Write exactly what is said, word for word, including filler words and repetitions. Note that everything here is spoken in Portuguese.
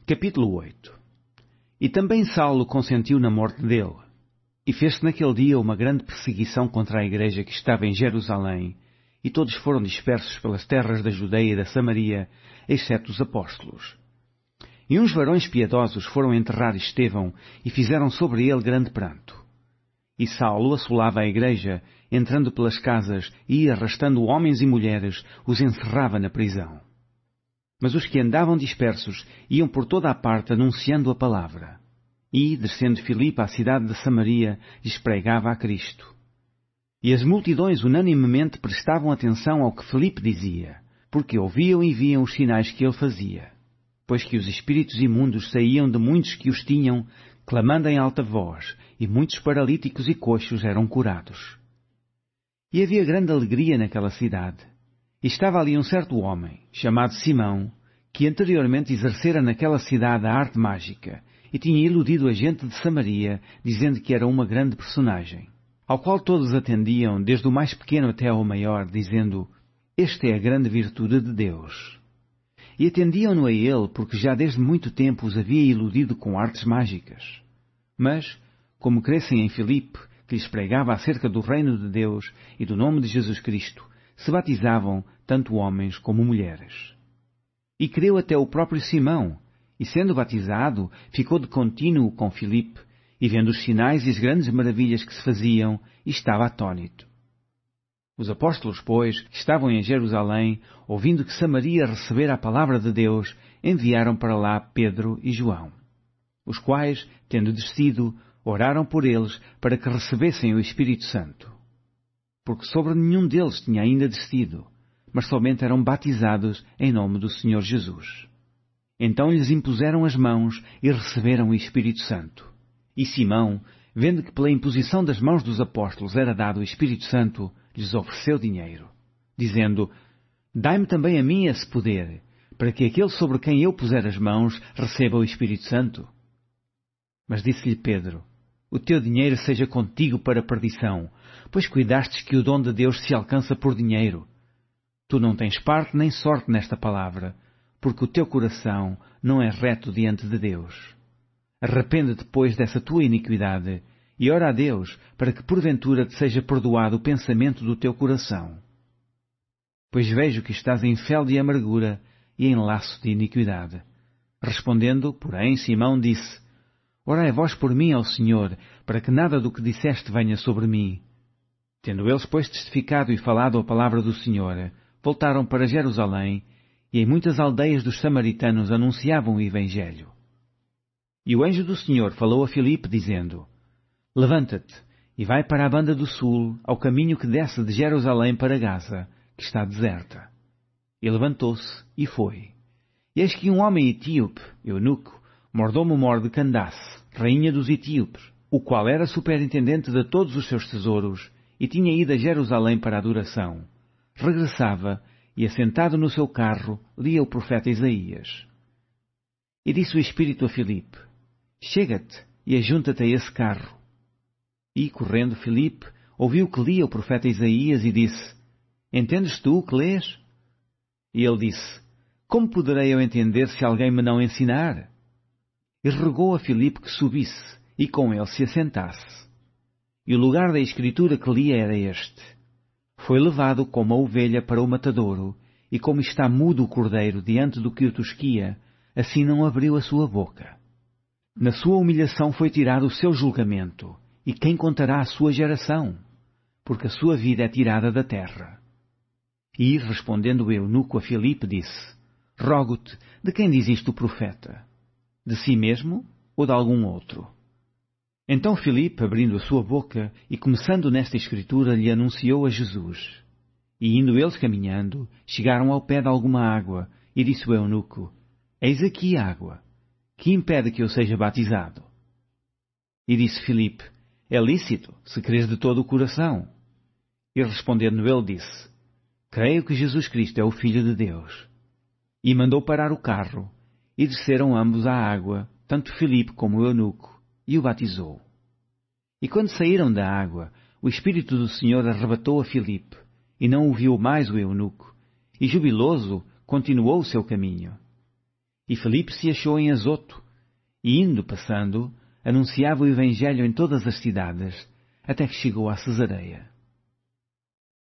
Capítulo oito. E também Saulo consentiu na morte dele. E fez-se naquele dia uma grande perseguição contra a igreja que estava em Jerusalém, e todos foram dispersos pelas terras da Judeia e da Samaria, exceto os apóstolos. E uns varões piedosos foram enterrar Estevão, e fizeram sobre ele grande pranto. E Saulo assolava a igreja, entrando pelas casas e, arrastando homens e mulheres, os encerrava na prisão. Mas os que andavam dispersos iam por toda a parte anunciando a palavra. E, descendo Filipe à cidade de Samaria, lhes pregava a Cristo. E as multidões unanimemente prestavam atenção ao que Filipe dizia, porque ouviam e viam os sinais que ele fazia. Pois que os espíritos imundos saíam de muitos que os tinham, clamando em alta voz, e muitos paralíticos e coxos eram curados. E havia grande alegria naquela cidade. E estava ali um certo homem, chamado Simão, que anteriormente exercera naquela cidade a arte mágica, e tinha iludido a gente de Samaria, dizendo que era uma grande personagem, ao qual todos atendiam, desde o mais pequeno até ao maior, dizendo: Esta é a grande virtude de Deus. E atendiam-no a ele, porque já desde muito tempo os havia iludido com artes mágicas. Mas, como crescem em Filipe, que lhes pregava acerca do reino de Deus e do nome de Jesus Cristo, se batizavam tanto homens como mulheres. E creu até o próprio Simão, e sendo batizado, ficou de contínuo com Filipe, e vendo os sinais e as grandes maravilhas que se faziam, estava atônito. Os apóstolos, pois, que estavam em Jerusalém, ouvindo que Samaria recebera a palavra de Deus, enviaram para lá Pedro e João, os quais, tendo descido, oraram por eles para que recebessem o Espírito Santo. Porque sobre nenhum deles tinha ainda descido, mas somente eram batizados em nome do Senhor Jesus. Então lhes impuseram as mãos e receberam o Espírito Santo. E Simão, vendo que pela imposição das mãos dos apóstolos era dado o Espírito Santo, lhes ofereceu dinheiro, dizendo: Dai-me também a mim esse poder, para que aquele sobre quem eu puser as mãos receba o Espírito Santo. Mas disse-lhe Pedro: O teu dinheiro seja contigo para a perdição, pois cuidastes que o dom de Deus se alcança por dinheiro. Tu não tens parte nem sorte nesta palavra, porque o teu coração não é reto diante de Deus. Arrepende-te, pois, dessa tua iniquidade, e ora a Deus, para que porventura te seja perdoado o pensamento do teu coração. Pois vejo que estás em fel de amargura e em laço de iniquidade. Respondendo, porém, Simão disse: Orai vós por mim ao Senhor, para que nada do que disseste venha sobre mim. Tendo eles, pois, testificado e falado a palavra do Senhor, voltaram para Jerusalém, e em muitas aldeias dos samaritanos anunciavam o Evangelho. E o anjo do Senhor falou a Filipe, dizendo: Levanta-te, e vai para a banda do sul, ao caminho que desce de Jerusalém para Gaza, que está deserta. E levantou-se, e foi. E eis que um homem etíope, eunuco, mordomo-mor de Candace, rainha dos etíopes, o qual era superintendente de todos os seus tesouros, e tinha ido a Jerusalém para a adoração, regressava, e assentado no seu carro, lia o profeta Isaías. E disse o Espírito a Filipe: Chega-te e ajunta-te a esse carro. E, correndo Filipe, ouviu que lia o profeta Isaías e disse: Entendes tu o que lês? E ele disse: Como poderei eu entender se alguém me não ensinar? E rogou a Filipe que subisse, e com ele se assentasse. E o lugar da escritura que lia era este: Foi levado como a ovelha para o matadouro, e como está mudo o cordeiro diante do que o tosquia, assim não abriu a sua boca. Na sua humilhação foi tirado o seu julgamento, e quem contará a sua geração? Porque a sua vida é tirada da terra. E, respondendo o eunuco a Filipe, disse: Rogo-te, de quem diz isto o profeta? De si mesmo ou de algum outro? Então Filipe, abrindo a sua boca e começando nesta escritura, lhe anunciou a Jesus. E indo eles caminhando, chegaram ao pé de alguma água, e disse o eunuco: Eis aqui água. Que impede que eu seja batizado? E disse Filipe: É lícito, se crês de todo o coração. E respondendo ele disse: Creio que Jesus Cristo é o Filho de Deus. E mandou parar o carro, e desceram ambos à água, tanto Filipe como o eunuco, e o batizou. E quando saíram da água, o Espírito do Senhor arrebatou a Filipe, e não o viu mais o eunuco, e jubiloso continuou o seu caminho. E Filipe se achou em Azoto, e indo passando, anunciava o Evangelho em todas as cidades, até que chegou a Cesareia.